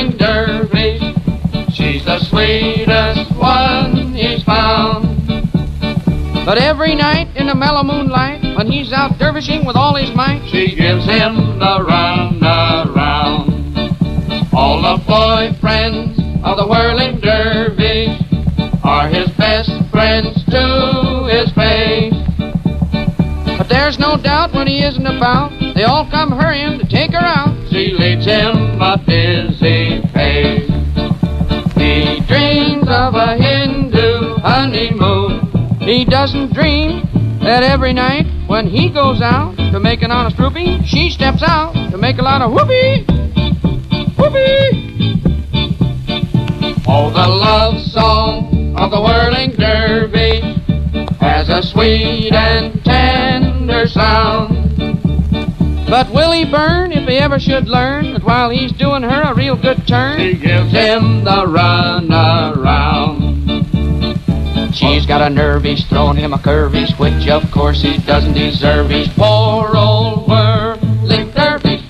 whirling dervish. She's the sweetest one he's found. But every night in the mellow moonlight, when he's out dervishing with all his might, she gives him the run around. All the boyfriends of the whirling dervish are his best friends to his face. But there's no doubt when he isn't about, they all come hurrying to take her out. She leads him a dizzy pace. He dreams of a Hindu honeymoon. He doesn't dream that every night when he goes out to make an honest rupee, she steps out to make a lot of whoopee, whoopee. Oh, the love song of the whirling dervish has a sweet and tender sound. But will he burn if he ever should learn that while he's doing her a real good turn, she gives him the run around? She's got a nerve, he's throwing him a curvish, which of course he doesn't deserve. He's poor old whirling dervish.